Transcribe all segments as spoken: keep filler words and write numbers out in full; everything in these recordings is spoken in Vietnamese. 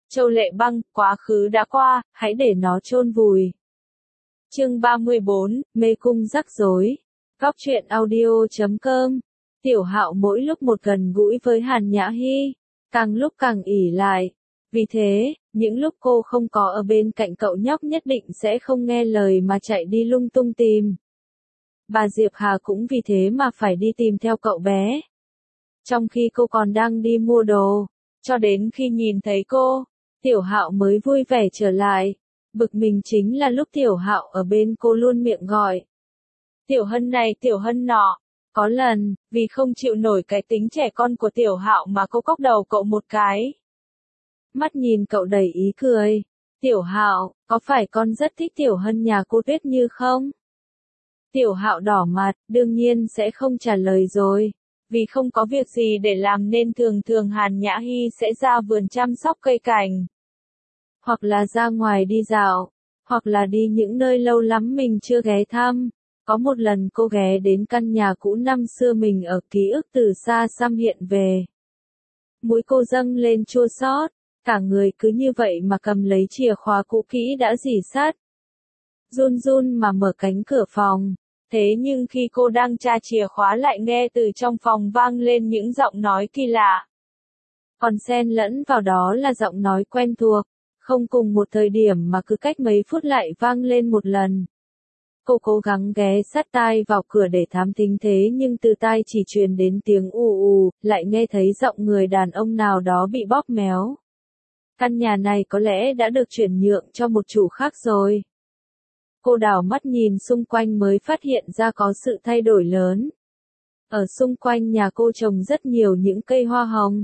Châu Lệ Băng, quá khứ đã qua, hãy để nó chôn vùi. Chương ba mươi bốn, mê cung rắc rối. Góc truyện audio chấm com. Tiểu Hạo mỗi lúc một gần gũi với Hàn Nhã Hi, càng lúc càng ỷ lại. Vì thế, những lúc cô không có ở bên cạnh cậu nhóc nhất định sẽ không nghe lời mà chạy đi lung tung tìm. Bà Diệp Hà cũng vì thế mà phải đi tìm theo cậu bé. Trong khi cô còn đang đi mua đồ, cho đến khi nhìn thấy cô, Tiểu Hạo mới vui vẻ trở lại. Bực mình chính là lúc Tiểu Hạo ở bên cô luôn miệng gọi. Tiểu Hân này Tiểu Hân nọ. Có lần, vì không chịu nổi cái tính trẻ con của Tiểu Hạo mà cô cốc đầu cậu một cái. Mắt nhìn cậu đầy ý cười. Tiểu Hạo, có phải con rất thích Tiểu Hân nhà cô Tuyết Như không? Tiểu Hạo đỏ mặt, đương nhiên sẽ không trả lời rồi. Vì không có việc gì để làm nên thường thường Hàn Nhã Hi sẽ ra vườn chăm sóc cây cảnh. Hoặc là ra ngoài đi dạo, hoặc là đi những nơi lâu lắm mình chưa ghé thăm. Có một lần cô ghé đến căn nhà cũ năm xưa mình ở, ký ức từ xa xăm hiện về. Mũi cô dâng lên chua xót, cả người cứ như vậy mà cầm lấy chìa khóa cũ kỹ đã rỉ sắt. Run run mà mở cánh cửa phòng. Thế nhưng khi cô đang tra chìa khóa lại nghe từ trong phòng vang lên những giọng nói kỳ lạ. Còn xen lẫn vào đó là giọng nói quen thuộc, không cùng một thời điểm mà cứ cách mấy phút lại vang lên một lần. Cô cố gắng ghé sát tai vào cửa để thám thính thế nhưng từ tai chỉ truyền đến tiếng ù ù, lại nghe thấy giọng người đàn ông nào đó bị bóp méo. Căn nhà này có lẽ đã được chuyển nhượng cho một chủ khác rồi. Cô đảo mắt nhìn xung quanh mới phát hiện ra có sự thay đổi lớn. Ở xung quanh nhà cô trồng rất nhiều những cây hoa hồng.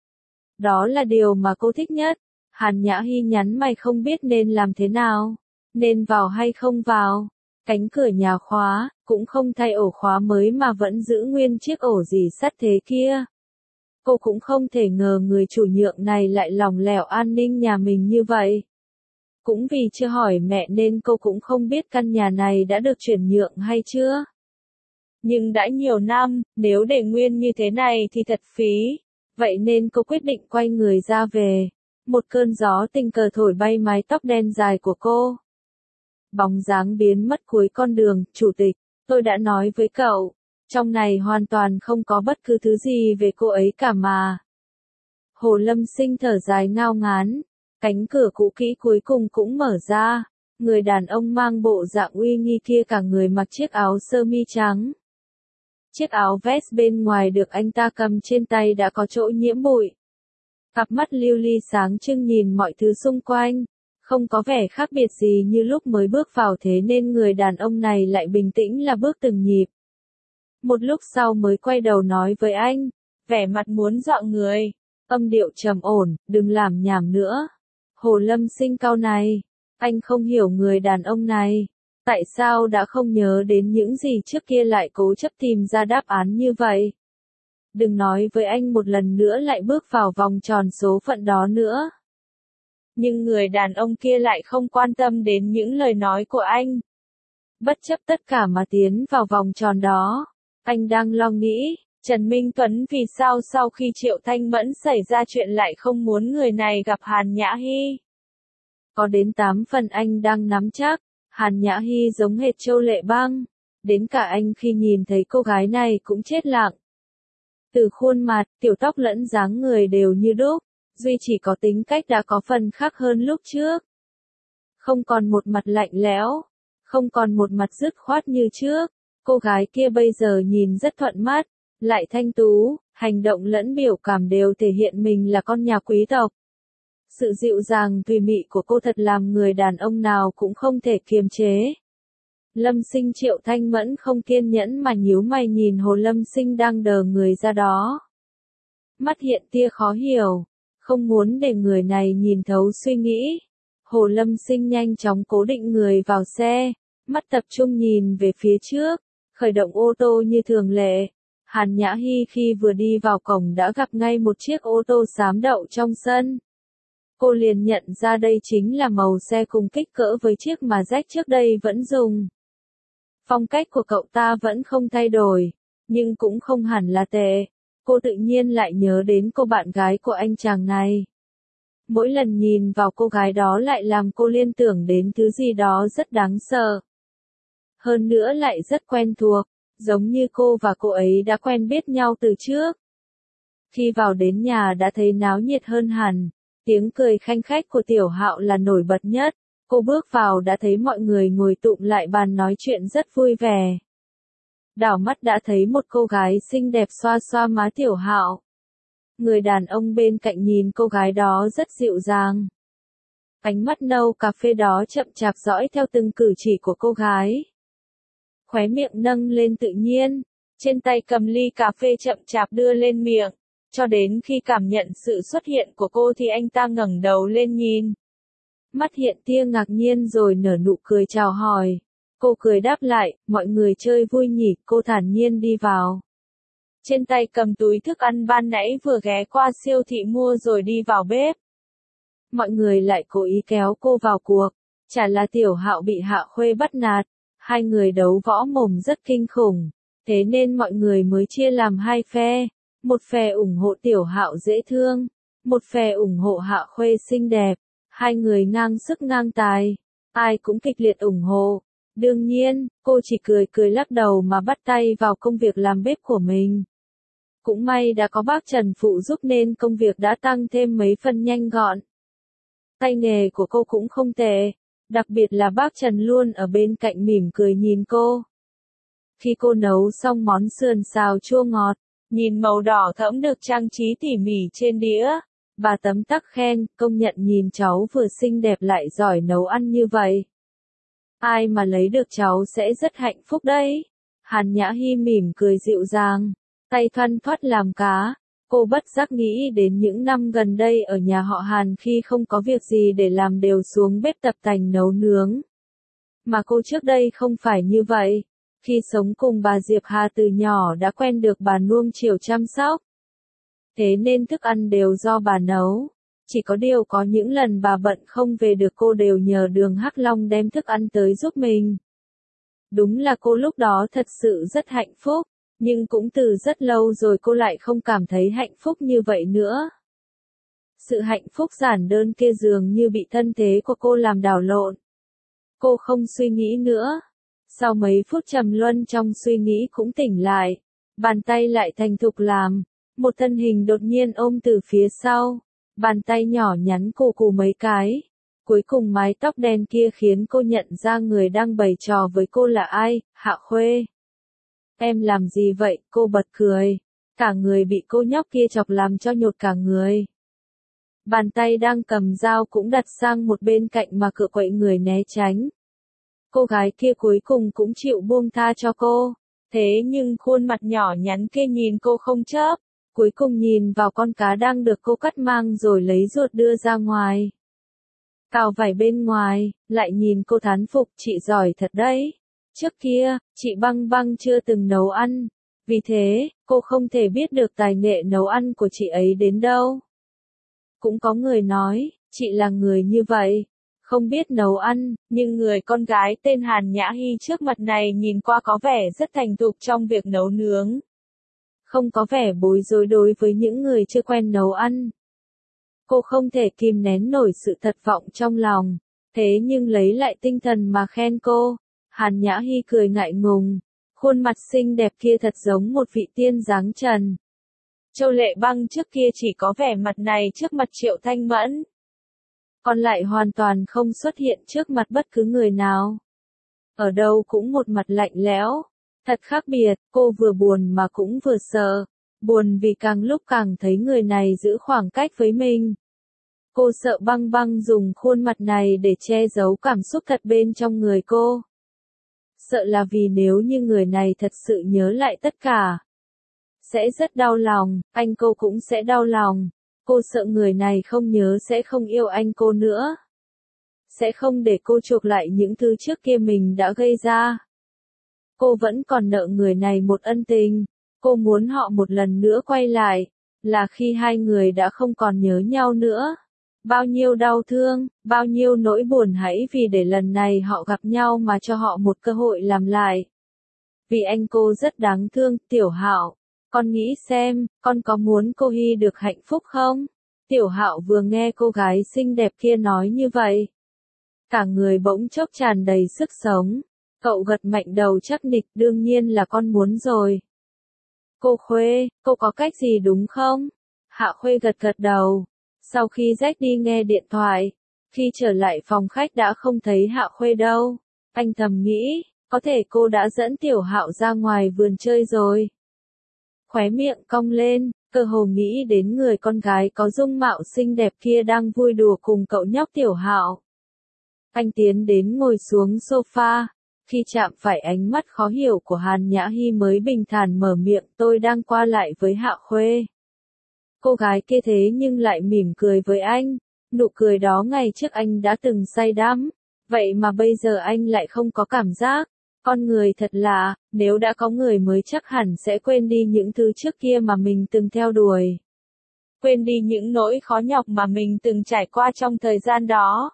Đó là điều mà cô thích nhất. Hàn Nhã Hi nhắn mày không biết nên làm thế nào. Nên vào hay không vào. Cánh cửa nhà khóa, cũng không thay ổ khóa mới mà vẫn giữ nguyên chiếc ổ rỉ sắt thế kia. Cô cũng không thể ngờ người chủ nhượng này lại lỏng lẻo an ninh nhà mình như vậy. Cũng vì chưa hỏi mẹ nên cô cũng không biết căn nhà này đã được chuyển nhượng hay chưa. Nhưng đã nhiều năm, nếu để nguyên như thế này thì thật phí. Vậy nên cô quyết định quay người ra về. Một cơn gió tình cờ thổi bay mái tóc đen dài của cô. Bóng dáng biến mất cuối con đường. Chủ tịch, tôi đã nói với cậu, trong này hoàn toàn không có bất cứ thứ gì về cô ấy cả mà. Hồ Lâm Sinh thở dài ngao ngán. Cánh cửa cũ kỹ cuối cùng cũng mở ra. Người đàn ông mang bộ dạng uy nghi kia cả người mặc chiếc áo sơ mi trắng. Chiếc áo vest bên ngoài được anh ta cầm trên tay đã có chỗ nhiễm bụi. Cặp mắt lưu ly sáng trưng nhìn mọi thứ xung quanh. Không có vẻ khác biệt gì như lúc mới bước vào thế nên người đàn ông này lại bình tĩnh là bước từng nhịp. Một lúc sau mới quay đầu nói với anh. Vẻ mặt muốn dọa người. Âm điệu trầm ổn, đừng làm nhảm nữa. Hồ Lâm Sinh cau này. Anh không hiểu người đàn ông này. Tại sao đã không nhớ đến những gì trước kia lại cố chấp tìm ra đáp án như vậy. Đừng nói với anh một lần nữa lại bước vào vòng tròn số phận đó nữa. Nhưng người đàn ông kia lại không quan tâm đến những lời nói của anh. Bất chấp tất cả mà tiến vào vòng tròn đó. Anh đang lo nghĩ, Trần Minh Tuấn vì sao sau khi Triệu Thanh Mẫn xảy ra chuyện lại không muốn người này gặp Hàn Nhã Hi. Có đến tám phần anh đang nắm chắc, Hàn Nhã Hi giống hệt Châu Lệ Băng. Đến cả anh khi nhìn thấy cô gái này cũng chết lặng. Từ khuôn mặt, tiểu tóc lẫn dáng người đều như đúc, duy chỉ có tính cách đã có phần khác hơn lúc trước. Không còn một mặt lạnh lẽo, không còn một mặt dứt khoát như trước, cô gái kia bây giờ nhìn rất thuận mắt, lại thanh tú, hành động lẫn biểu cảm đều thể hiện mình là con nhà quý tộc. Sự dịu dàng tùy mị của cô thật làm người đàn ông nào cũng không thể kiềm chế. Lâm Sinh Triệu Thanh Mẫn không kiên nhẫn mà nhíu mày nhìn Hồ Lâm Sinh đang đờ người ra đó. Mắt hiện tia khó hiểu, không muốn để người này nhìn thấu suy nghĩ. Hồ Lâm Sinh nhanh chóng cố định người vào xe, mắt tập trung nhìn về phía trước, khởi động ô tô như thường lệ. Hàn Nhã Hi khi vừa đi vào cổng đã gặp ngay một chiếc ô tô xám đậu trong sân. Cô liền nhận ra đây chính là màu xe cùng kích cỡ với chiếc mà Jack trước đây vẫn dùng. Phong cách của cậu ta vẫn không thay đổi, nhưng cũng không hẳn là tệ. Cô tự nhiên lại nhớ đến cô bạn gái của anh chàng này. Mỗi lần nhìn vào cô gái đó lại làm cô liên tưởng đến thứ gì đó rất đáng sợ. Hơn nữa lại rất quen thuộc, giống như cô và cô ấy đã quen biết nhau từ trước. Khi vào đến nhà đã thấy náo nhiệt hơn hẳn, tiếng cười khanh khách của Tiểu Hạo là nổi bật nhất. Cô bước vào đã thấy mọi người ngồi tụm lại bàn nói chuyện rất vui vẻ. Đảo mắt đã thấy một cô gái xinh đẹp xoa xoa má Tiểu Hạo. Người đàn ông bên cạnh nhìn cô gái đó rất dịu dàng. Ánh mắt nâu cà phê đó chậm chạp dõi theo từng cử chỉ của cô gái. Khóe miệng nâng lên tự nhiên, trên tay cầm ly cà phê chậm chạp đưa lên miệng, cho đến khi cảm nhận sự xuất hiện của cô thì anh ta ngẩng đầu lên nhìn. Mắt hiện tia ngạc nhiên rồi nở nụ cười chào hỏi. Cô cười đáp lại, mọi người chơi vui nhỉ, cô thản nhiên đi vào. Trên tay cầm túi thức ăn ban nãy vừa ghé qua siêu thị mua rồi đi vào bếp. Mọi người lại cố ý kéo cô vào cuộc, chả là Tiểu Hạo bị Hạ Khuê bắt nạt, hai người đấu võ mồm rất kinh khủng, thế nên mọi người mới chia làm hai phe, một phe ủng hộ Tiểu Hạo dễ thương, một phe ủng hộ Hạ Khuê xinh đẹp, hai người ngang sức ngang tài, ai cũng kịch liệt ủng hộ. Đương nhiên, cô chỉ cười cười lắc đầu mà bắt tay vào công việc làm bếp của mình. Cũng may đã có bác Trần phụ giúp nên công việc đã tăng thêm mấy phần nhanh gọn. Tay nghề của cô cũng không tệ, đặc biệt là bác Trần luôn ở bên cạnh mỉm cười nhìn cô. Khi cô nấu xong món sườn xào chua ngọt, nhìn màu đỏ thẫm được trang trí tỉ mỉ trên đĩa, bà tấm tắc khen, công nhận nhìn cháu vừa xinh đẹp lại giỏi nấu ăn như vậy. Ai mà lấy được cháu sẽ rất hạnh phúc đấy. Hàn Nhã Hi mỉm cười dịu dàng, tay thoăn thoắt làm cá. Cô bất giác nghĩ đến những năm gần đây ở nhà họ Hàn khi không có việc gì để làm đều xuống bếp tập tành nấu nướng. Mà cô trước đây không phải như vậy. Khi sống cùng bà Diệp Hà từ nhỏ đã quen được bà nuông chiều chăm sóc. Thế nên thức ăn đều do bà nấu. Chỉ có điều có những lần bà bận không về được cô đều nhờ Đường Hắc Long đem thức ăn tới giúp mình. Đúng là cô lúc đó thật sự rất hạnh phúc, nhưng cũng từ rất lâu rồi cô lại không cảm thấy hạnh phúc như vậy nữa. Sự hạnh phúc giản đơn kia dường như bị thân thế của cô làm đảo lộn. Cô không suy nghĩ nữa. Sau mấy phút trầm luân trong suy nghĩ cũng tỉnh lại, bàn tay lại thành thục làm, một thân hình đột nhiên ôm từ phía sau. Bàn tay nhỏ nhắn cù cù mấy cái. Cuối cùng mái tóc đen kia khiến cô nhận ra người đang bày trò với cô là ai, Hạ Khuê. Em làm gì vậy, cô bật cười. Cả người bị cô nhóc kia chọc làm cho nhột cả người. Bàn tay đang cầm dao cũng đặt sang một bên cạnh mà cựa quậy người né tránh. Cô gái kia cuối cùng cũng chịu buông tha cho cô. Thế nhưng khuôn mặt nhỏ nhắn kia nhìn cô không chớp. Cuối cùng nhìn vào con cá đang được cô cắt mang rồi lấy ruột đưa ra ngoài. Cào vải bên ngoài, lại nhìn cô thán phục, chị giỏi thật đấy. Trước kia, chị Băng Băng chưa từng nấu ăn. Vì thế, cô không thể biết được tài nghệ nấu ăn của chị ấy đến đâu. Cũng có người nói, chị là người như vậy. Không biết nấu ăn, nhưng người con gái tên Hàn Nhã Hi trước mặt này nhìn qua có vẻ rất thành thục trong việc nấu nướng. Không có vẻ bối rối đối với những người chưa quen nấu ăn. Cô không thể kìm nén nổi sự thất vọng trong lòng, thế nhưng lấy lại tinh thần mà khen cô. Hàn Nhã Hi cười ngại ngùng, khuôn mặt xinh đẹp kia thật giống một vị tiên dáng trần. Châu Lệ Băng trước kia chỉ có vẻ mặt này trước mặt Triệu Thanh Mẫn, còn lại hoàn toàn không xuất hiện trước mặt bất cứ người nào. Ở đâu cũng một mặt lạnh lẽo. Thật khác biệt, cô vừa buồn mà cũng vừa sợ. Buồn vì càng lúc càng thấy người này giữ khoảng cách với mình. Cô sợ Băng Băng dùng khuôn mặt này để che giấu cảm xúc thật bên trong người cô. Sợ là vì nếu như người này thật sự nhớ lại tất cả, sẽ rất đau lòng, anh cô cũng sẽ đau lòng. Cô sợ người này không nhớ sẽ không yêu anh cô nữa. Sẽ không để cô chuộc lại những thứ trước kia mình đã gây ra. Cô vẫn còn nợ người này một ân tình. Cô muốn họ một lần nữa quay lại, là khi hai người đã không còn nhớ nhau nữa. Bao nhiêu đau thương, bao nhiêu nỗi buồn hãy vì để lần này họ gặp nhau mà cho họ một cơ hội làm lại. Vì anh cô rất đáng thương, Tiểu Hạo. Con nghĩ xem, con có muốn cô Hi được hạnh phúc không? Tiểu Hạo vừa nghe cô gái xinh đẹp kia nói như vậy, cả người bỗng chốc tràn đầy sức sống. Cậu gật mạnh đầu chắc nịch, đương nhiên là con muốn rồi. Cô Khuê, cô có cách gì đúng không? Hạ Khuê gật gật đầu. Sau khi Jack đi nghe điện thoại, khi trở lại phòng khách đã không thấy Hạ Khuê đâu. Anh thầm nghĩ, có thể cô đã dẫn Tiểu Hạo ra ngoài vườn chơi rồi. Khóe miệng cong lên, cơ hồ nghĩ đến người con gái có dung mạo xinh đẹp kia đang vui đùa cùng cậu nhóc Tiểu Hạo. Anh tiến đến ngồi xuống sofa, khi chạm phải ánh mắt khó hiểu của Hàn Nhã Hi mới bình thản mở miệng, tôi đang qua lại với Hạ Khuê. Cô gái kia thế nhưng lại mỉm cười với anh, nụ cười đó ngày trước anh đã từng say đắm, vậy mà bây giờ anh lại không có cảm giác. Con người thật lạ, nếu đã có người mới chắc hẳn sẽ quên đi những thứ trước kia mà mình từng theo đuổi. Quên đi những nỗi khó nhọc mà mình từng trải qua trong thời gian đó.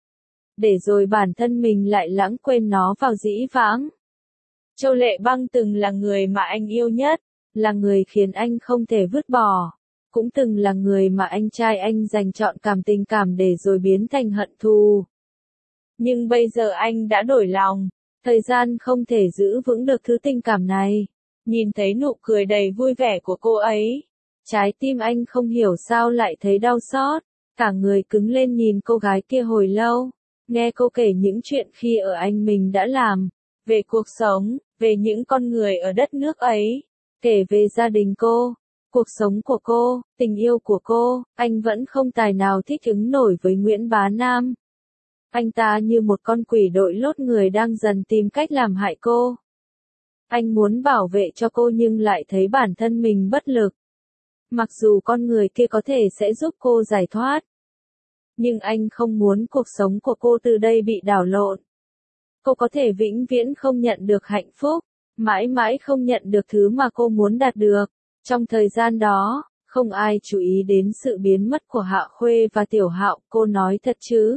Để rồi bản thân mình lại lãng quên nó vào dĩ vãng. Châu Lệ Băng từng là người mà anh yêu nhất, là người khiến anh không thể vứt bỏ, cũng từng là người mà anh trai anh dành trọn cảm tình cảm để rồi biến thành hận thù. Nhưng bây giờ anh đã đổi lòng, thời gian không thể giữ vững được thứ tình cảm này. Nhìn thấy nụ cười đầy vui vẻ của cô ấy, trái tim anh không hiểu sao lại thấy đau xót, cả người cứng lên nhìn cô gái kia hồi lâu. Nghe cô kể những chuyện khi ở Anh mình đã làm, về cuộc sống, về những con người ở đất nước ấy, kể về gia đình cô, cuộc sống của cô, tình yêu của cô, anh vẫn không tài nào thích ứng nổi với Nguyễn Bá Nam. Anh ta như một con quỷ đội lốt người đang dần tìm cách làm hại cô. Anh muốn bảo vệ cho cô nhưng lại thấy bản thân mình bất lực. Mặc dù con người kia có thể sẽ giúp cô giải thoát, nhưng anh không muốn cuộc sống của cô từ đây bị đảo lộn. Cô có thể vĩnh viễn không nhận được hạnh phúc, mãi mãi không nhận được thứ mà cô muốn đạt được. Trong thời gian đó, không ai chú ý đến sự biến mất của Hạ Khuê và Tiểu Hạo, cô nói thật chứ?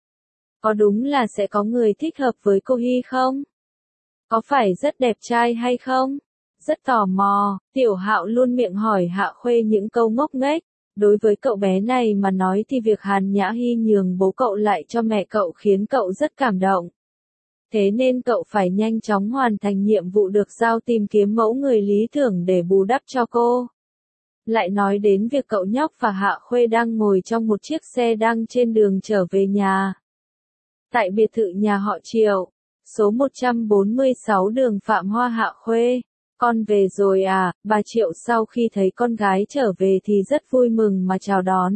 Có đúng là sẽ có người thích hợp với cô Hi không? Có phải rất đẹp trai hay không? Rất tò mò, Tiểu Hạo luôn miệng hỏi Hạ Khuê những câu ngốc nghếch. Đối với cậu bé này mà nói thì việc Hàn Nhã Hi nhường bố cậu lại cho mẹ cậu khiến cậu rất cảm động. Thế nên cậu phải nhanh chóng hoàn thành nhiệm vụ được giao tìm kiếm mẫu người lý tưởng để bù đắp cho cô. Lại nói đến việc cậu nhóc và Hạ Khuê đang ngồi trong một chiếc xe đang trên đường trở về nhà. Tại biệt thự nhà họ Triệu, số một trăm bốn mươi sáu đường Phạm Hoa. Hạ Khuê, con về rồi à? Bà Triệu sau khi thấy con gái trở về thì rất vui mừng mà chào đón.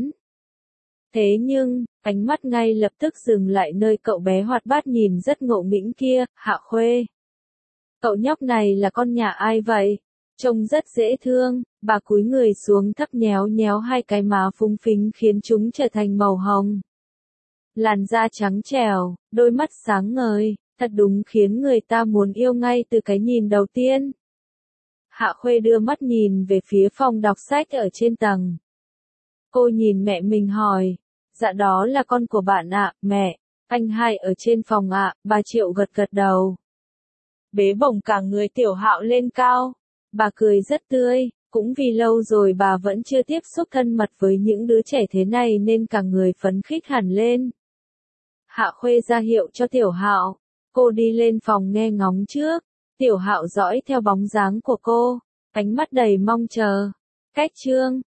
Thế nhưng, ánh mắt ngay lập tức dừng lại nơi cậu bé hoạt bát nhìn rất ngộ nghĩnh kia. Hạ Khuê, cậu nhóc này là con nhà ai vậy? Trông rất dễ thương. Bà cúi người xuống thấp nhéo nhéo hai cái má phúng phính khiến chúng trở thành màu hồng. Làn da trắng trẻo, đôi mắt sáng ngời, thật đúng khiến người ta muốn yêu ngay từ cái nhìn đầu tiên. Hạ Khuê đưa mắt nhìn về phía phòng đọc sách ở trên tầng. Cô nhìn mẹ mình hỏi, dạ đó là con của bạn ạ, mẹ, anh hai ở trên phòng ạ. Bà Triệu gật gật đầu. Bế bổng cả người Tiểu Hạo lên cao, bà cười rất tươi, cũng vì lâu rồi bà vẫn chưa tiếp xúc thân mật với những đứa trẻ thế này nên cả người phấn khích hẳn lên. Hạ Khuê ra hiệu cho Tiểu Hạo, cô đi lên phòng nghe ngóng trước. Tiểu Hạo dõi theo bóng dáng của cô, ánh mắt đầy mong chờ. Cách chương